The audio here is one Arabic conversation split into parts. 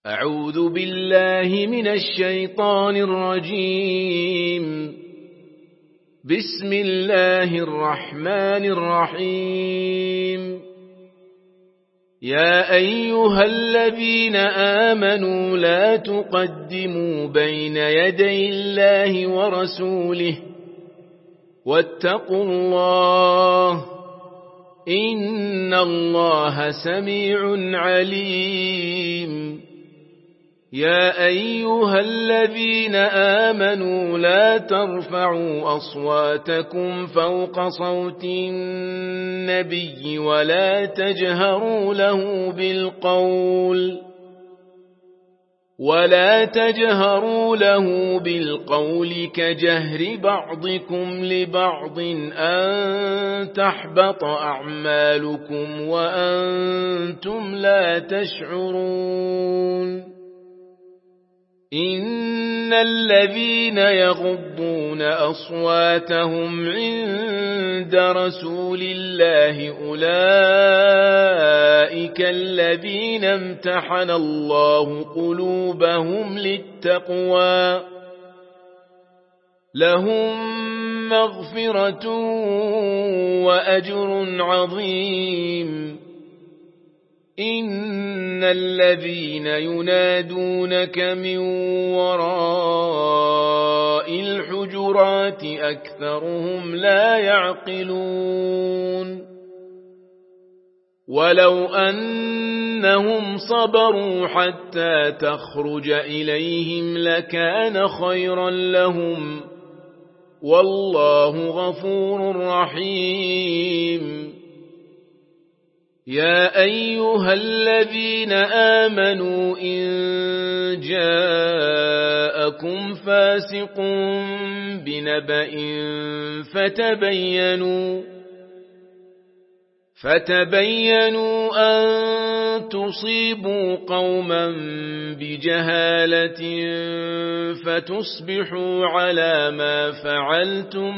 أعوذ بالله من الشيطان الرجيم. بسم الله الرحمن الرحيم. يا أيها الذين آمنوا لا تقدموا بين يدي الله ورسوله واتقوا الله إن الله سميع عليم. يا أيها الذين آمنوا لا ترفعوا أصواتكم فوق صوت النبي ولا تجهروا له بالقول كجهر بعضكم لبعض أن تحبط أعمالكم وأنتم لا تشعرون. إن الذين يغضون أصواتهم عند رسول الله أولئك الذين امتحن الله قلوبهم للتقوى لهم مغفرة وأجر عظيم. إن الذين ينادونك من وراء الحجرات أكثرهم لا يعقلون. ولو أنهم صبروا حتى تخرج إليهم لكان خيرا لهم والله غفور رحيم. يا أيها الذين آمنوا إن جاءكم فاسق بنبأ فتبينوا أن تصيبوا قوما بجهالة فتصبحوا على ما فعلتم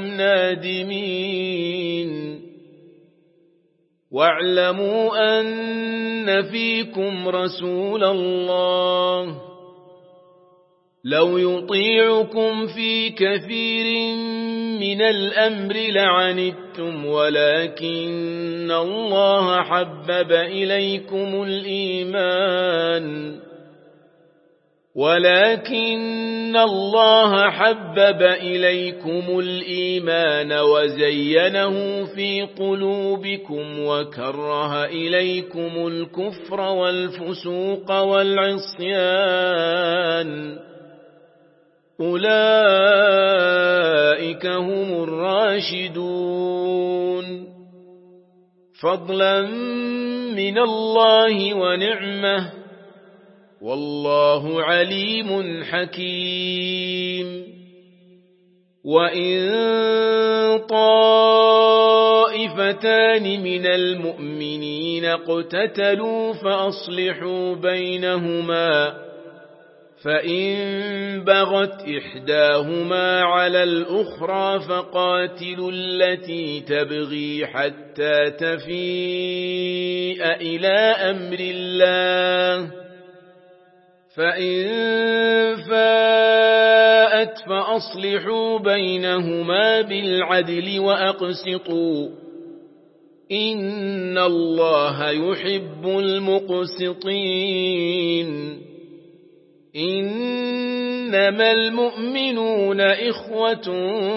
نادمين. واعلموا أن فيكم رسول الله لو يطيعكم في كثير من الأمر لعنتم ولكن الله حبب إليكم الإيمان وزينه في قلوبكم وكره إليكم الكفر والفسوق والعصيان أولئك هم الراشدون فضلا من الله ونعمه والله عليم حكيم. وإن طائفتان من المؤمنين اقتتلوا فأصلحوا بينهما فإن بغت إحداهما على الأخرى فقاتلوا التي تبغي حتى تفيء إلى أمر الله فإن فاءت فأصلحوا بينهما بالعدل وأقسطوا إن الله يحب المقسطين. إنما المؤمنون إخوة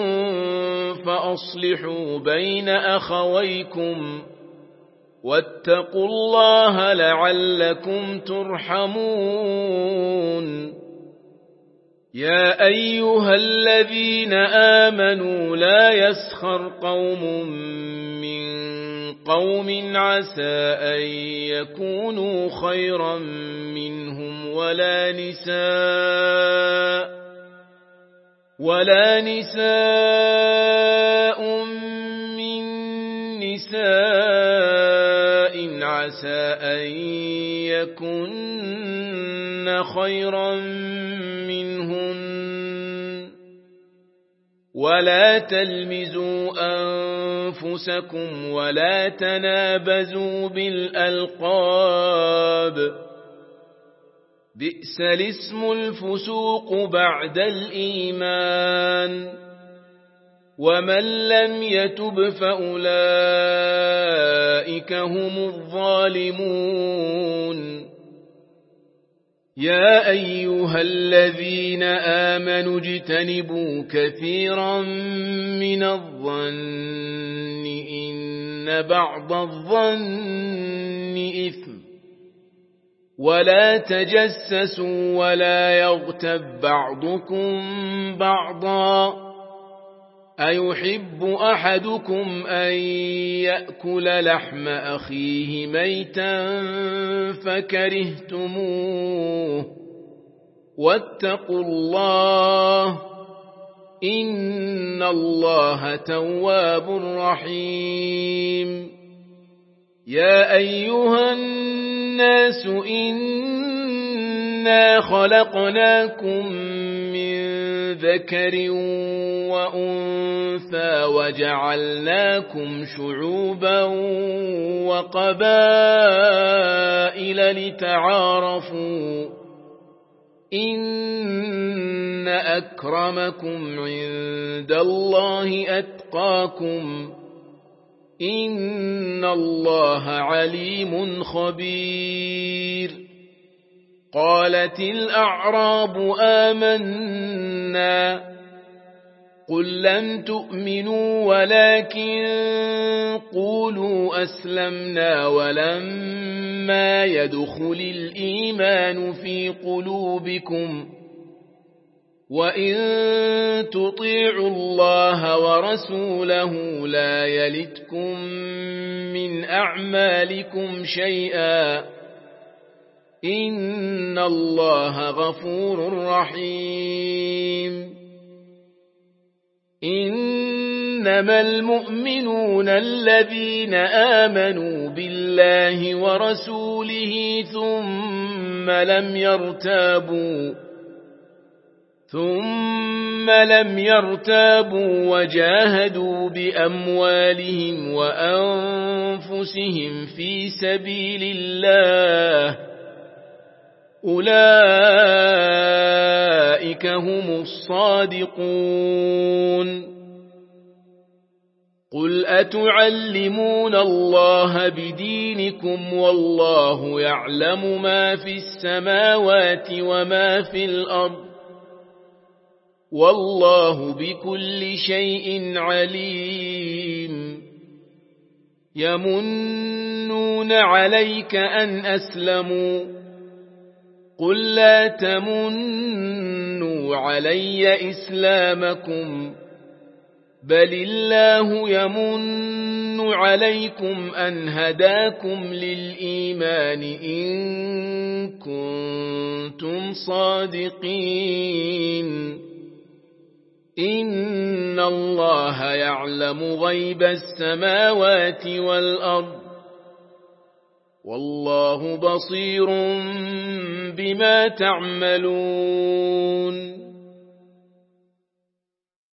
فأصلحوا بين أخويكم واتقوا الله لعلكم ترحمون. يا أيها الذين آمنوا لا يسخر قوم من قوم عسى أن يكونوا خيرا منهم ولا نساء من نساء عسى أن يكن خيرا منهن ولا تلمزوا أنفسكم ولا تنابزوا بالألقاب بئس الاسم الفسوق بعد الإيمان ومن لم يتب فأولئك هم الظالمون يا أيها الذين آمنوا اجتنبوا كثيرا من الظن إن بعض الظن إثم ولا تجسسوا ولا يغتب بعضكم بعضا أيحب أحدكم أن يأكل لحم أخيه ميتا فكرهتموه واتقوا الله إن الله تواب رحيم يا أيها الناس إنا خلقناكم من ذكر وأنثى وجعلناكم شعوبا وقبائل لتعارفوا إن أكرمكم عند الله أتقاكم إن الله عليم خبير قالت الأعراب آمنا قل لم تؤمنوا ولكن قولوا أسلمنا ولما يدخل الإيمان في قلوبكم وإن تطيعوا الله ورسوله لا يلتكم من أعمالكم شيئا إن الله غفور رحيم إنما المؤمنون الذين آمنوا بالله ورسوله ثم لم يرتابوا وجاهدوا بأموالهم وأنفسهم في سبيل الله أولئك هم الصادقون قل أتعلمون الله بدينكم والله يعلم ما في السماوات وما في الأرض والله بكل شيء عليم يمنون عليك أن أسلموا قل لا تمنوا علي إسلامكم بل الله يمن عليكم أن هداكم للإيمان إن كنتم صادقين إن الله يعلم غيب السماوات والأرض والله بصير بما تعملون